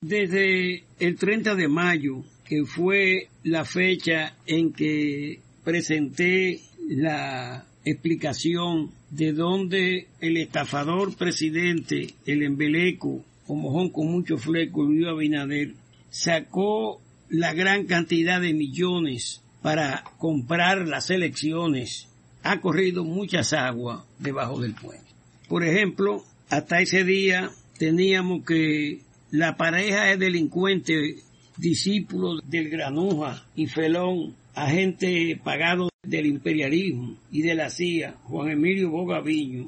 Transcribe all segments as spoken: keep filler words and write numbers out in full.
Desde el treinta de mayo, que fue la fecha en que presenté la explicación de dónde el estafador presidente, el embeleco, o mojón con mucho fleco, Luis Abinader, sacó la gran cantidad de millones para comprar las elecciones, ha corrido muchas aguas debajo del puente. Por ejemplo, hasta ese día teníamos que la pareja de delincuentes, discípulos del Granuja y Felón, agente pagado del imperialismo y de la C I A, Juan Emilio Bogaviño,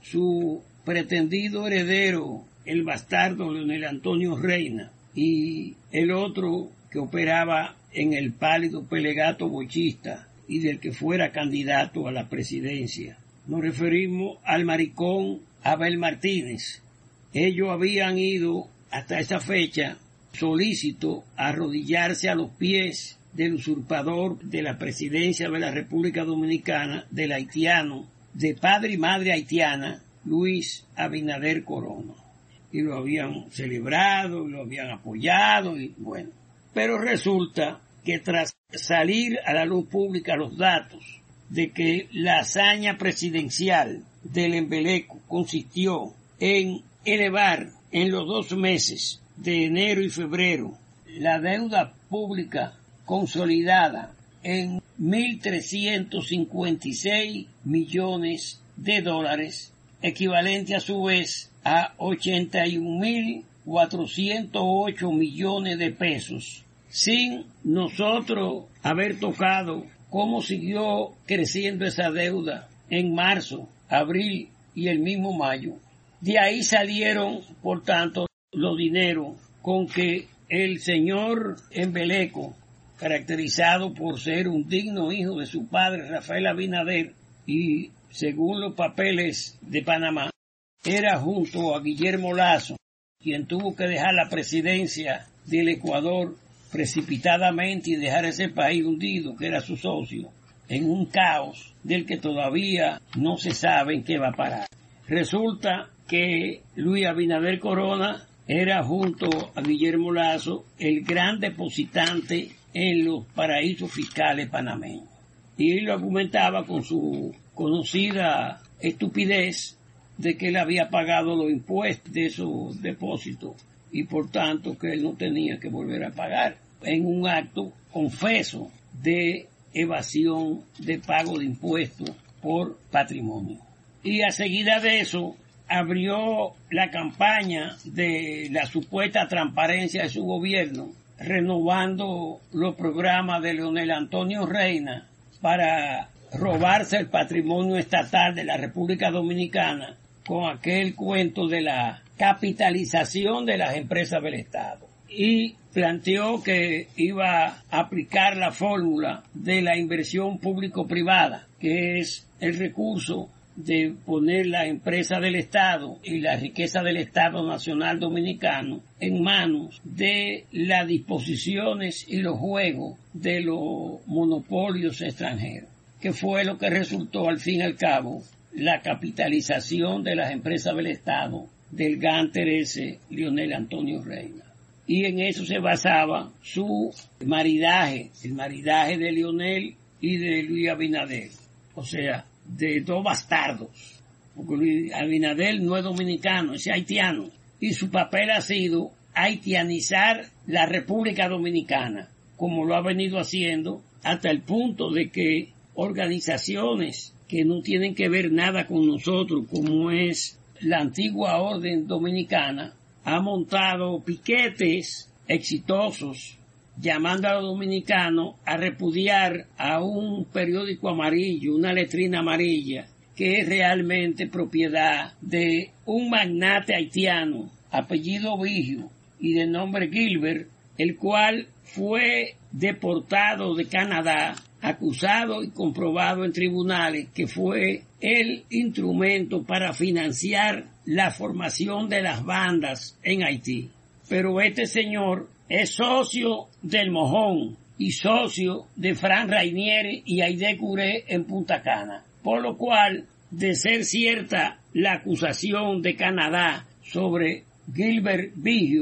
su pretendido heredero, el bastardo Leonel Antonio Reina, y el otro que operaba en el pálido Pelegato bochista y del que fuera candidato a la presidencia. Nos referimos al maricón Abel Martínez. Ellos habían ido hasta esa fecha solícito a arrodillarse a los pies del usurpador de la presidencia de la República Dominicana, del haitiano, de padre y madre haitiana, Luis Abinader Corona. Y lo habían celebrado, y lo habían apoyado, y bueno. Pero resulta que tras salir a la luz pública los datos de que la hazaña presidencial del embeleco consistió en elevar en los dos meses de enero y febrero la deuda pública consolidada en mil trescientos cincuenta y seis millones de dólares, equivalente a su vez a ochenta y un mil cuatrocientos ocho millones de pesos, sin nosotros haber tocado cómo siguió creciendo esa deuda en marzo, abril y el mismo mayo. De ahí salieron, por tanto, los dineros con que el señor embeleco, caracterizado por ser un digno hijo de su padre Rafael Abinader y, según los papeles de Panamá, era junto a Guillermo Lazo, quien tuvo que dejar la presidencia del Ecuador precipitadamente y dejar ese país hundido, que era su socio, en un caos del que todavía no se sabe en qué va a parar. Resulta que Luis Abinader Corona era, junto a Guillermo Lazo, el gran depositante en los paraísos fiscales panameños. Y él lo argumentaba con su conocida estupidez de que él había pagado los impuestos de esos depósitos y por tanto que él no tenía que volver a pagar, en un acto confeso de evasión de pago de impuestos por patrimonio. Y a seguida de eso abrió la campaña de la supuesta transparencia de su gobierno, renovando los programas de Leonel Antonio Reina para robarse el patrimonio estatal de la República Dominicana con aquel cuento de la capitalización de las empresas del Estado. Y planteó que iba a aplicar la fórmula de la inversión público-privada, que es el recurso de poner la empresa del Estado y la riqueza del Estado Nacional Dominicano en manos de las disposiciones y los juegos de los monopolios extranjeros, que fue lo que resultó al fin y al cabo la capitalización de las empresas del Estado del gánter ese Leonel Antonio Reina. Y en eso se basaba su maridaje, el maridaje de Leonel y de Luis Abinader, o sea, de dos bastardos, porque Luis Abinader no es dominicano, es haitiano, y su papel ha sido haitianizar la República Dominicana, como lo ha venido haciendo hasta el punto de que organizaciones que no tienen que ver nada con nosotros, como es la antigua Orden Dominicana, ha montado piquetes exitosos llamando a los dominicanos a repudiar a un periódico amarillo, una letrina amarilla, que es realmente propiedad de un magnate haitiano, apellido Vigio y de nombre Gilbert, el cual fue deportado de Canadá, acusado y comprobado en tribunales que fue el instrumento para financiar la formación de las bandas en Haití. Pero este señor es socio del Mojón y socio de Fran Rainieri y Aide Curé en Punta Cana, por lo cual, de ser cierta la acusación de Canadá sobre Gilbert Vigio,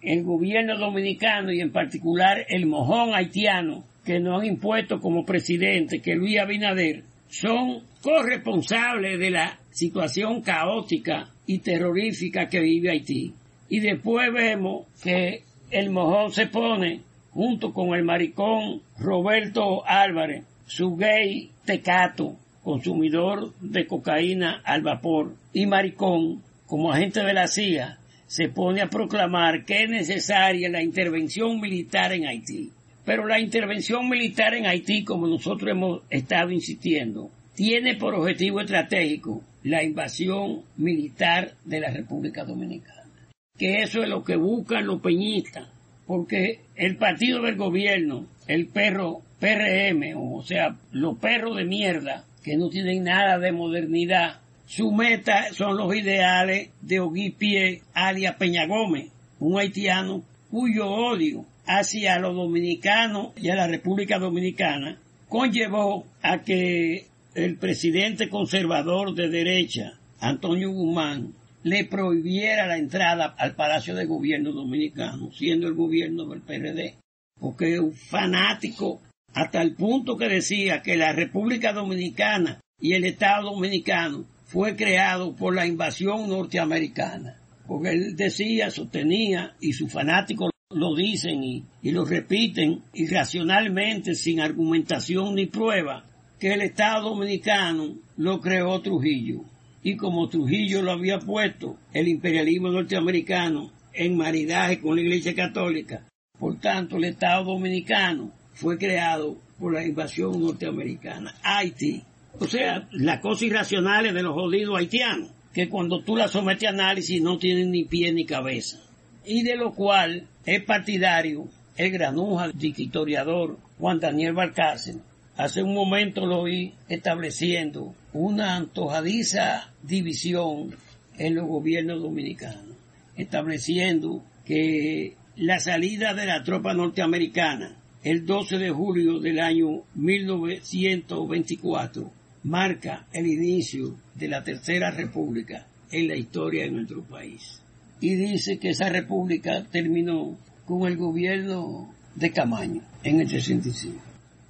el gobierno dominicano y en particular el mojón haitiano que nos han impuesto como presidente, que Luis Abinader, son corresponsables de la situación caótica y terrorífica que vive Haití. Y después vemos que el mojón se pone junto con el maricón Roberto Álvarez, su gay tecato, consumidor de cocaína al vapor, y maricón, como agente de la C I A, se pone a proclamar que es necesaria la intervención militar en Haití. Pero la intervención militar en Haití, como nosotros hemos estado insistiendo, tiene por objetivo estratégico la invasión militar de la República Dominicana. Que eso es lo que buscan los peñistas, porque el partido del gobierno, el perro P R M, o sea, los perros de mierda, que no tienen nada de modernidad, su meta son los ideales de Ogui Pie alias Peña Gómez, un haitiano cuyo odio hacia los dominicanos y a la República Dominicana conllevó a que el presidente conservador de derecha, Antonio Guzmán, le prohibiera la entrada al Palacio de Gobierno dominicano, siendo el gobierno del P R D, porque es un fanático hasta el punto que decía que la República Dominicana y el Estado Dominicano fue creado por la invasión norteamericana, porque él decía, sostenía, y sus fanáticos lo dicen y, y lo repiten irracionalmente, sin argumentación ni prueba, que el Estado Dominicano lo creó Trujillo. Y como Trujillo lo había puesto el imperialismo norteamericano en maridaje con la Iglesia Católica, por tanto el Estado Dominicano fue creado por la invasión norteamericana. Haití. O sea, las cosas irracionales de los jodidos haitianos, que cuando tú las sometes a análisis no tienen ni pie ni cabeza. Y de lo cual es partidario el granuja historiador Juan Daniel Balcácer. Hace un momento lo oí estableciendo una antojadiza división en los gobiernos dominicanos, estableciendo que la salida de la tropa norteamericana el doce de julio del año mil novecientos veinticuatro marca el inicio de la Tercera República en la historia de nuestro país. Y dice que esa república terminó con el gobierno de Camaño en el sesenta y cinco,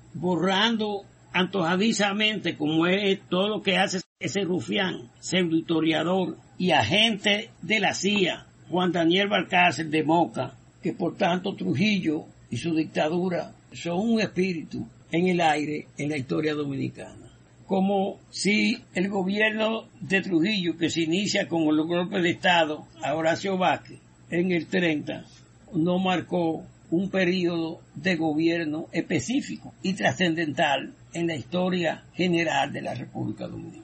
borrando antojadizamente, como es todo lo que hace ese rufián, pseudohistoriador y agente de la C I A, Juan Daniel Balcácer de Moca, que por tanto Trujillo y su dictadura son un espíritu en el aire en la historia dominicana. Como si el gobierno de Trujillo, que se inicia con el golpe de Estado a Horacio Vázquez en el treinta, no marcó un periodo de gobierno específico y trascendental en la historia general de la República Dominicana.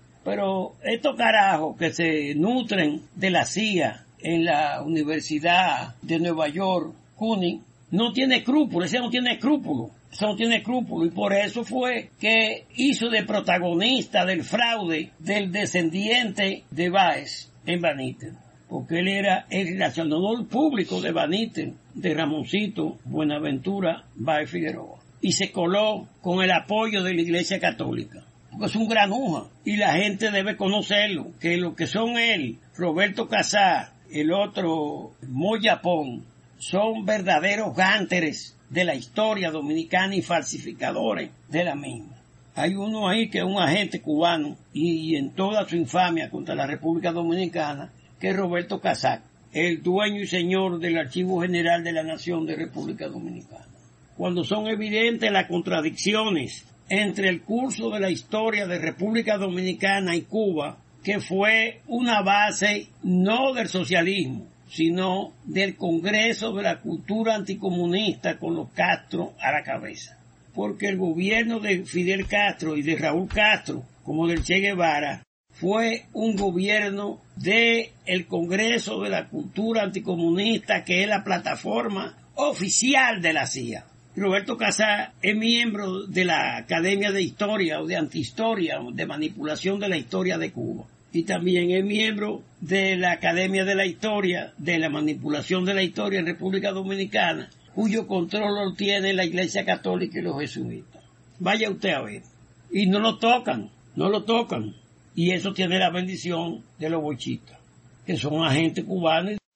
Pero estos carajos que se nutren de la C I A en la Universidad de Nueva York, CUNY, no tiene escrúpulos, ese no tiene escrúpulos, ese no tiene escrúpulos, y por eso fue que hizo de protagonista del fraude del descendiente de Báez en Baníter, porque él era el relacionador público de Baníter, de Ramoncito Buenaventura Báez Figueroa, y se coló con el apoyo de la Iglesia Católica, porque es un granuja, y la gente debe conocerlo, que lo que son él, Roberto Casá, el otro Moyapón, son verdaderos gánteres de la historia dominicana y falsificadores de la misma. Hay uno ahí que es un agente cubano y, y en toda su infamia contra la República Dominicana, que es Roberto Casá, el dueño y señor del Archivo General de la Nación de República Dominicana. Cuando son evidentes las contradicciones entre el curso de la historia de República Dominicana y Cuba, que fue una base no del socialismo, sino del Congreso de la Cultura Anticomunista con los Castro a la cabeza. Porque el gobierno de Fidel Castro y de Raúl Castro, como del Che Guevara, fue un gobierno del Congreso de la Cultura Anticomunista, que es la plataforma oficial de la C I A. Roberto Casá es miembro de la Academia de Historia o de Antihistoria, de manipulación de la historia de Cuba. Y también es miembro de la Academia de la Historia, de la manipulación de la historia en República Dominicana, cuyo control lo tiene la Iglesia Católica y los jesuitas. Vaya usted a ver. Y no lo tocan, no lo tocan. Y eso tiene la bendición de los bochistas, que son agentes cubanos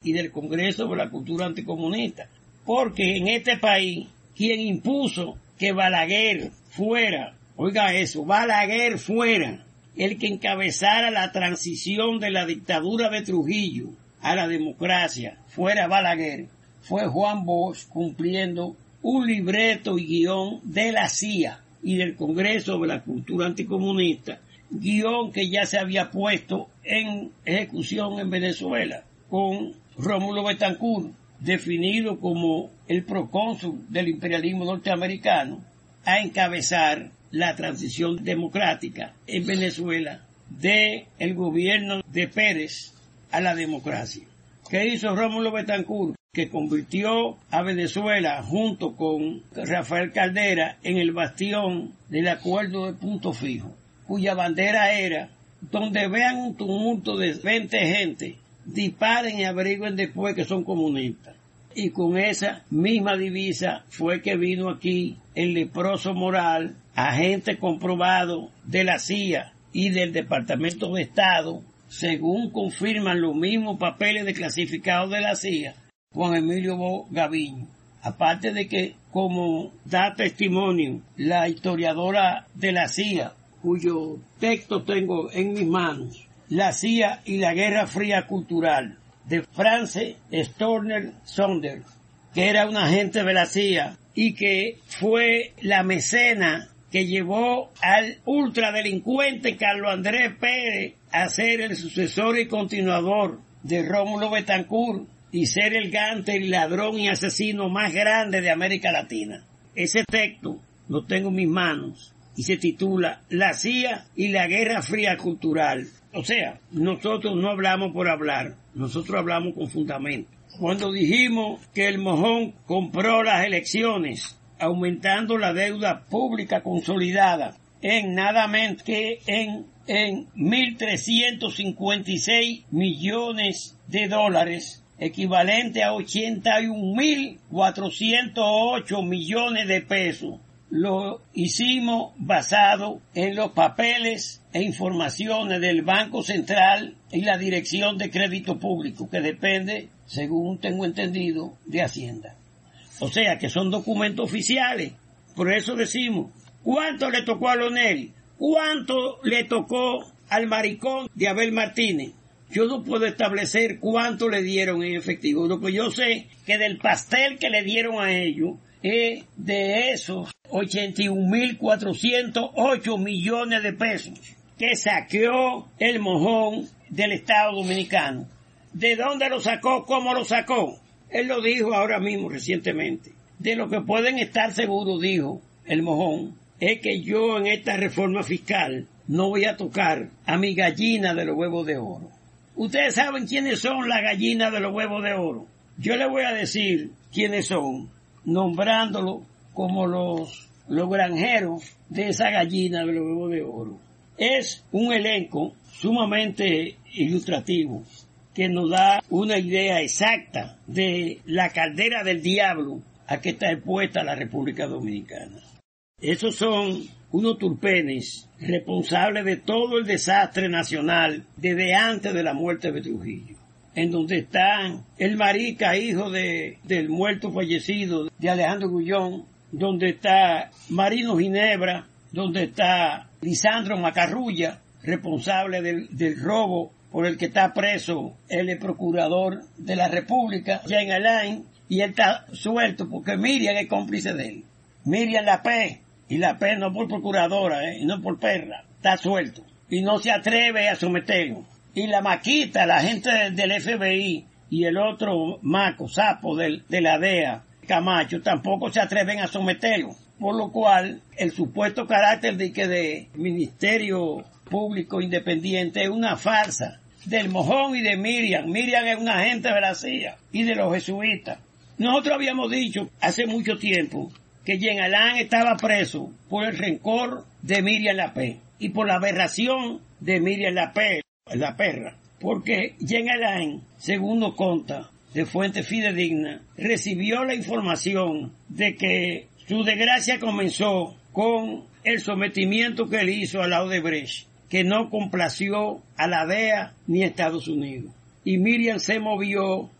y del Congreso de la Cultura Anticomunista. Porque en este país, quien impuso que Balaguer fuera, oiga eso, Balaguer fuera el que encabezara la transición de la dictadura de Trujillo a la democracia, fuera Balaguer, fue Juan Bosch, cumpliendo un libreto y guión de la C I A y del Congreso de la Cultura Anticomunista, guión que ya se había puesto en ejecución en Venezuela, con Rómulo Betancourt, definido como el procónsul del imperialismo norteamericano, a encabezar la transición democrática en Venezuela de el gobierno de Pérez a la democracia. ¿Qué hizo Rómulo Betancourt? Que convirtió a Venezuela junto con Rafael Caldera en el bastión del acuerdo de punto fijo, cuya bandera era: donde vean un tumulto de veinte gente, disparen y averigüen después que son comunistas. Y con esa misma divisa fue que vino aquí el leproso Moral, agente comprobado de la C I A y del Departamento de Estado, según confirman los mismos papeles desclasificados de la C I A, Juan Emilio Bo Gaviño. Aparte de que, como da testimonio la historiadora de la C I A, cuyo texto tengo en mis manos, La C I A y la Guerra Fría Cultural, de France Storner Saunders, que era un agente de la C I A y que fue la mecena que llevó al ultradelincuente Carlos Andrés Pérez a ser el sucesor y continuador de Rómulo Betancourt y ser el gánster y ladrón y asesino más grande de América Latina. Ese texto lo tengo en mis manos y se titula La C I A y la Guerra Fría Cultural. O sea, nosotros no hablamos por hablar, nosotros hablamos con fundamento. Cuando dijimos que el Mojón compró las elecciones, aumentando la deuda pública consolidada en nada menos que en, en mil trescientos cincuenta y seis millones de dólares, equivalente a ochenta y un mil cuatrocientos ocho millones de pesos, lo hicimos basado en los papeles e informaciones del Banco Central y la Dirección de Crédito Público, que depende, según tengo entendido, de Hacienda. O sea que son documentos oficiales. Por eso decimos, ¿cuánto le tocó a Leonel? ¿Cuánto le tocó al maricón de Abel Martínez? Yo no puedo establecer cuánto le dieron en efectivo, porque yo sé que del pastel que le dieron a ellos, eh, de esos ochenta y un mil cuatrocientos ocho millones de pesos que saqueó el Mojón del Estado Dominicano. ¿De dónde lo sacó? ¿Cómo lo sacó? Él lo dijo ahora mismo recientemente. De lo que pueden estar seguros, dijo el Mojón, es que yo en esta reforma fiscal no voy a tocar a mi gallina de los huevos de oro. Ustedes saben quiénes son las gallinas de los huevos de oro. Yo les voy a decir quiénes son, nombrándolo como los, los granjeros de esa gallina de los huevos de oro. Es un elenco sumamente ilustrativo que nos da una idea exacta de la caldera del diablo a que está expuesta la República Dominicana. Esos son unos turpenes responsables de todo el desastre nacional desde antes de la muerte de Trujillo, en donde están el marica, hijo de, del muerto fallecido de Alejandro Gullón, donde está Marino Ginebra, donde está Lisandro Macarrulla, responsable del, del robo por el que está preso el procurador de la República, Jean Alain, y él está suelto porque Miriam es cómplice de él. Miriam la P, y la P no por procuradora, eh, y no por perra, está suelto, y no se atreve a someterlo. Y la Maquita, la gente del, del F B I, y el otro Maco, sapo del, de la D E A, Camacho, tampoco se atreven a someterlo. Por lo cual, el supuesto carácter de que de Ministerio Público Independiente es una farsa del Mojón y de Miriam. Miriam es una agente de la C I A y de los jesuitas. Nosotros habíamos dicho hace mucho tiempo que Jean Alain estaba preso por el rencor de Miriam la P y por la aberración de Miriam la P, la perra. Porque Jean Alain, según nos conta de fuente fidedigna, recibió la información de que su desgracia comenzó con el sometimiento que él hizo a la Odebrecht, que no complació a la D E A ni a Estados Unidos. Y Miriam se movió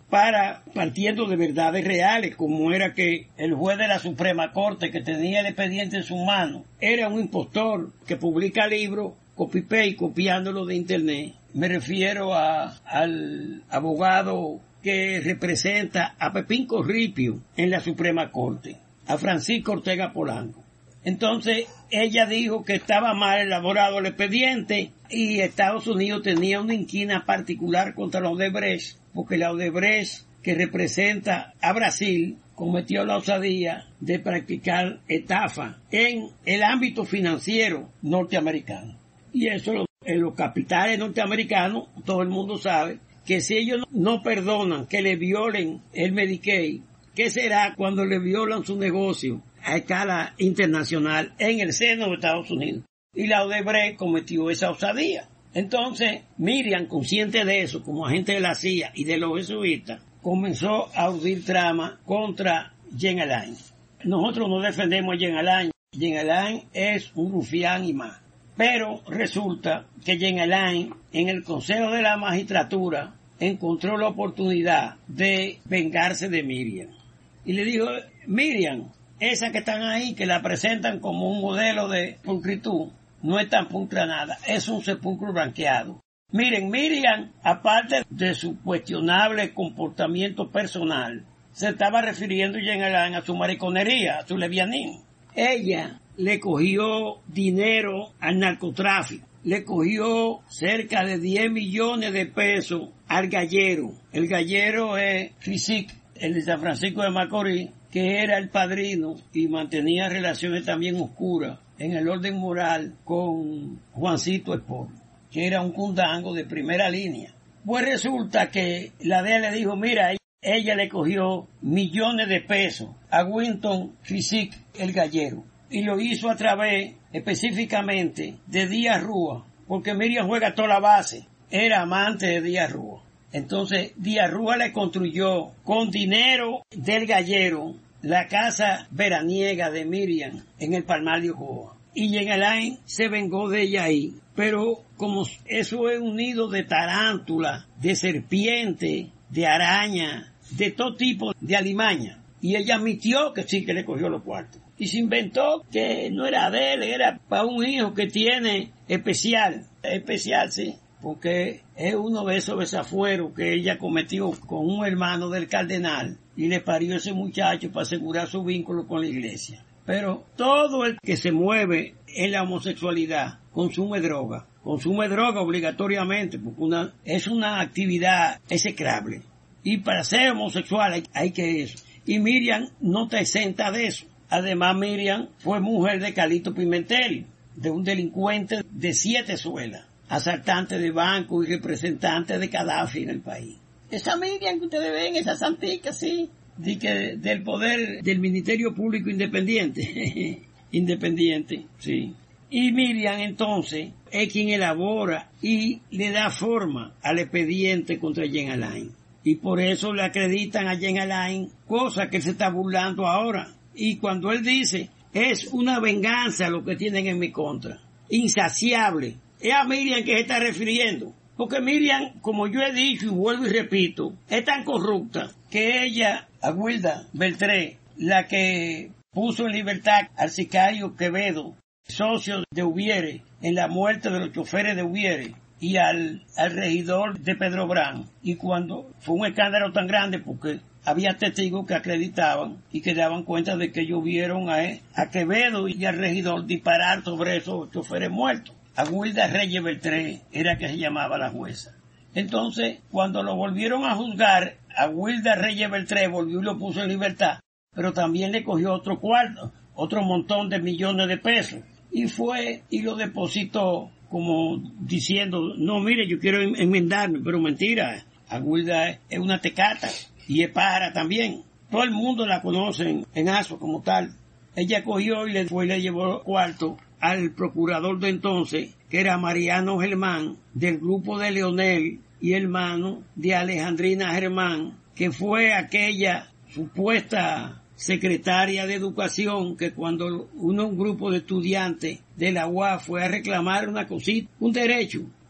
para, partiendo de verdades reales, como era que el juez de la Suprema Corte que tenía el expediente en su mano era un impostor que publica libros copy-paste, copiándolo de internet. Me refiero a, al abogado que representa a Pepín Corripio en la Suprema Corte, a Francisco Ortega Polanco. Entonces, ella dijo que estaba mal elaborado el expediente y Estados Unidos tenía una inquina particular contra la Odebrecht, porque la Odebrecht, que representa a Brasil, cometió la osadía de practicar estafa en el ámbito financiero norteamericano. Y eso en los capitales norteamericanos, todo el mundo sabe que si ellos no perdonan que le violen el Medicaid, ¿qué será cuando le violan su negocio a escala internacional en el seno de Estados Unidos? Y la Odebrecht cometió esa osadía. Entonces, Miriam, consciente de eso, como agente de la C I A y de los jesuitas, comenzó a urdir trama contra Jean Alain. Nosotros no defendemos a Jean Alain. Jean Alain es un rufián y más. Pero resulta que Jean Alain, en el Consejo de la Magistratura, encontró la oportunidad de vengarse de Miriam. Y le dijo, Miriam, esa que están ahí, que la presentan como un modelo de pulcritud, no es tan pulcra nada, es un sepulcro blanqueado. Miren, Miriam, aparte de su cuestionable comportamiento personal, se estaba refiriendo Jean Alain a su mariconería, a su levianismo. Ella le cogió dinero al narcotráfico, le cogió cerca de diez millones de pesos al gallero. El gallero es Fisic, el de San Francisco de Macorís, que era el padrino y mantenía relaciones también oscuras en el orden moral con Juancito Espor, que era un cundango de primera línea. Pues resulta que la D E A le dijo, mira, ella le cogió millones de pesos a Winton Fisic, el gallero, y lo hizo a través específicamente de Díaz Rúa, porque Miriam juega toda la base, era amante de Díaz Rúa. Entonces Díaz Rúa le construyó con dinero del gallero la casa veraniega de Miriam en el Palmar de Ocoa. Y Jean Alain se vengó de ella ahí. Pero como eso es un nido de tarántula, de serpiente, de araña, de todo tipo de alimaña. Y ella admitió que sí, que le cogió los cuartos. Y se inventó que no era de él, era para un hijo que tiene especial. Especial, sí. Porque es uno de esos desafueros que ella cometió con un hermano del cardenal y le parió a ese muchacho para asegurar su vínculo con la iglesia. Pero todo el que se mueve en la homosexualidad consume droga, consume droga obligatoriamente, porque una, es una actividad execrable. Y para ser homosexual hay, hay que eso. Y Miriam no está exenta de eso. Además, Miriam fue mujer de Calixto Pimentel, de un delincuente de siete suelas, asaltante de banco y representante de Gaddafi en el país. Esa Miriam que ustedes ven, esa santica, sí, de que del poder del Ministerio Público Independiente, independiente, sí. Y Miriam entonces es quien elabora y le da forma al expediente contra Jean Alain. Y por eso le acreditan a Jean Alain, cosa que él se está burlando ahora. Y cuando él dice, es una venganza lo que tienen en mi contra, insaciable, es a Miriam que se está refiriendo. Porque Miriam, como yo he dicho y vuelvo y repito, es tan corrupta que ella, Aguilda Beltré, la que puso en libertad al sicario Quevedo, socio de Ubiere, en la muerte de los choferes de Ubiere, y al, al regidor de Pedro Brán. Y cuando fue un escándalo tan grande porque había testigos que acreditaban y que daban cuenta de que ellos vieron a, a Quevedo y al regidor disparar sobre esos choferes muertos. Aguilda Reyes Beltré era que se llamaba la jueza. Entonces, cuando lo volvieron a juzgar, Aguilda Reyes Beltré volvió y lo puso en libertad, pero también le cogió otro cuarto, otro montón de millones de pesos, y fue y lo depositó como diciendo, no, mire, yo quiero enmendarme, pero mentira, Aguilda es una tecata y es para también. Todo el mundo la conoce en, en Asua como tal. Ella cogió y le fue y le llevó cuarto al procurador de entonces, que era Mariano Germán, del grupo de Leonel y hermano de Alejandrina Germán, que fue aquella supuesta secretaria de educación que cuando uno, un grupo de estudiantes de la U A S fue a reclamar una cosita, un derecho,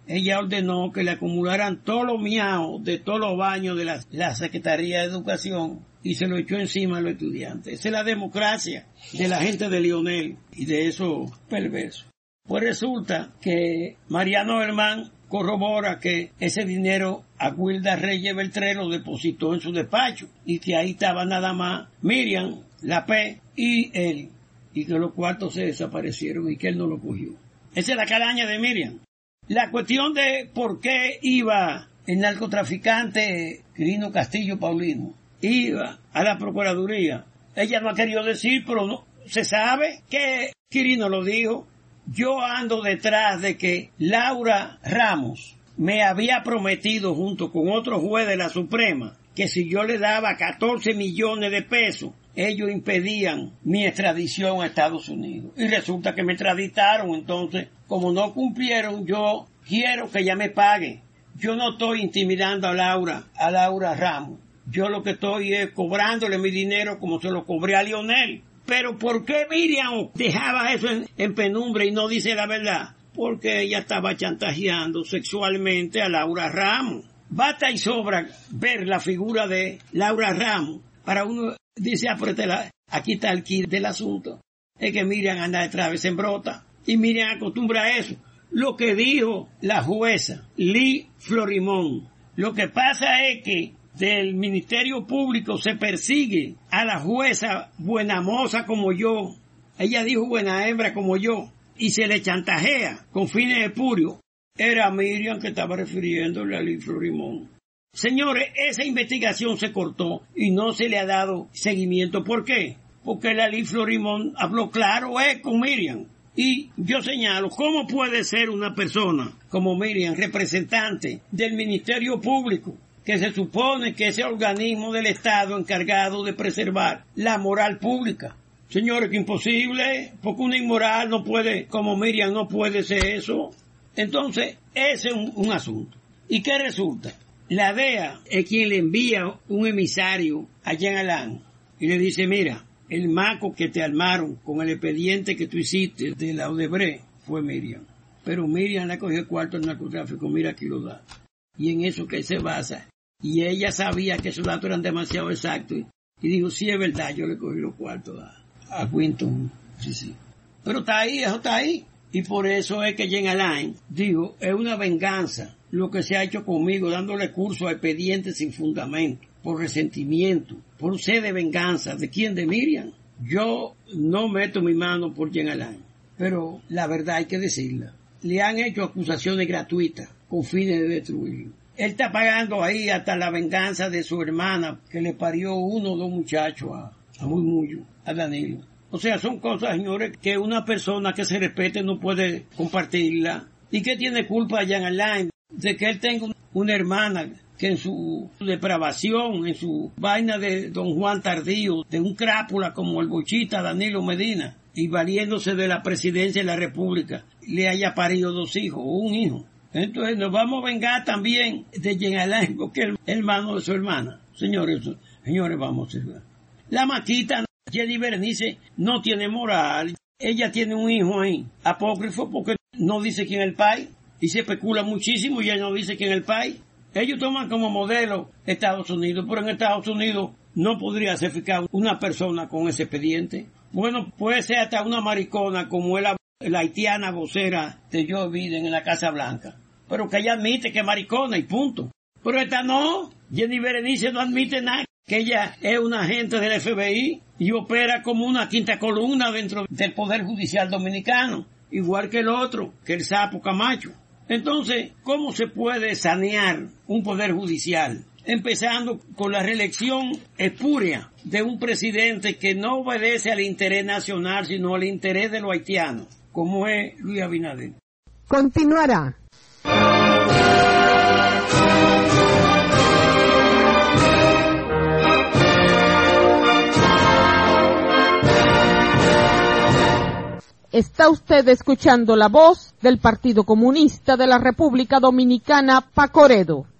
ella ordenó que le acumularan todos los miaos de todos los baños de la, la Secretaría de Educación y se lo echó encima a los estudiantes. Esa es la democracia de la gente de Lionel y de esos perversos. Pues resulta que Mariano Germán corrobora que ese dinero Aguilda Reyes Beltré lo depositó en su despacho y que ahí estaba nada más Miriam, la P y él, y que los cuartos se desaparecieron y que él no lo cogió. Esa es la calaña de Miriam. La cuestión de por qué iba el narcotraficante Quirino Castillo Paulino, iba a la Procuraduría, ella no ha querido decir, pero no, se sabe que Quirino lo dijo. Yo ando detrás de que Laura Ramos me había prometido junto con otro juez de la Suprema que si yo le daba catorce millones de pesos, ellos impedían mi extradición a Estados Unidos. Y resulta que me extraditaron, entonces, como no cumplieron, yo quiero que ella me pague. Yo no estoy intimidando a Laura, a Laura Ramos. Yo lo que estoy es cobrándole mi dinero como se lo cobré a Lionel. Pero ¿por qué Miriam dejaba eso en, en penumbra y no dice la verdad? Porque ella estaba chantajeando sexualmente a Laura Ramos. Basta y sobra ver la figura de Laura Ramos para uno dice, ah, pero este la, aquí está el kit del asunto. Es que Miriam anda detrás de Sembrota y Miriam acostumbra a eso. Lo que dijo la jueza Lee Florimón, lo que pasa es que del Ministerio Público se persigue a la jueza buena moza como yo, ella dijo buena hembra como yo, y se le chantajea con fines espurios. Era Miriam que estaba refiriéndole a Lee Florimón. Señores, esa investigación se cortó y no se le ha dado seguimiento. ¿Por qué? Porque la Lee Florimón habló claro eh, con Miriam. Y yo señalo, ¿cómo puede ser una persona como Miriam, representante del Ministerio Público, que se supone que es el organismo del Estado encargado de preservar la moral pública? Señores, que imposible, porque una inmoral no puede, como Miriam, no puede ser eso. Entonces, ese es un, un asunto. ¿Y qué resulta? La D E A es quien le envía un emisario a Jean Alain y le dice, mira, el maco que te armaron con el expediente que tú hiciste de la Odebrecht fue Miriam. Pero Miriam le cogió el cuarto del narcotráfico, mira aquí los datos. Y en eso que se basa. Y ella sabía que esos datos eran demasiado exactos. Y dijo, sí es verdad, yo le cogí los cuartos a, a Quinton. Sí, sí. Pero está ahí, eso está ahí. Y por eso es que Jean Alain dijo, es una venganza lo que se ha hecho conmigo, dándole curso a expedientes sin fundamento, por resentimiento, por sed de venganza. ¿De quién? De Miriam. Yo no meto mi mano por Jean Alain, pero la verdad hay que decirla. Le han hecho acusaciones gratuitas con fines de destruirlo. Él está pagando ahí hasta la venganza de su hermana, que le parió uno o dos muchachos a, a Murmullo, a Danilo. O sea, son cosas, señores, que una persona que se respete no puede compartirla. ¿Y qué tiene culpa Jean Alain de que él tenga una hermana que en su depravación, en su vaina de don Juan Tardío, de un crápula como el bochita Danilo Medina, y valiéndose de la presidencia de la República, le haya parido dos hijos o un hijo? Entonces nos vamos a vengar también de Jean Alain, porque es el hermano de su hermana. Señores, señores, vamos a ver. La maquita Jenny Berenice no tiene moral. Ella tiene un hijo ahí, apócrifo, porque no dice quién es el pai, y se especula muchísimo y ella no dice quién es el pai. Ellos toman como modelo Estados Unidos, pero en Estados Unidos no podría ser fiscal una persona con ese expediente. Bueno, puede ser hasta una maricona como la, la haitiana vocera de Joe Biden en la Casa Blanca, pero que ella admite que es maricona y punto. Pero esta no, Jenny Berenice no admite nada, que ella es una agente del F B I y opera como una quinta columna dentro del Poder Judicial Dominicano, igual que el otro, que el sapo Camacho. Entonces, ¿cómo se puede sanear un Poder Judicial? Empezando con la reelección espúrea de un presidente que no obedece al interés nacional, sino al interés de los haitianos, como es Luis Abinader. Continuará. Está usted escuchando la voz del Partido Comunista de la República Dominicana, Pacoredo.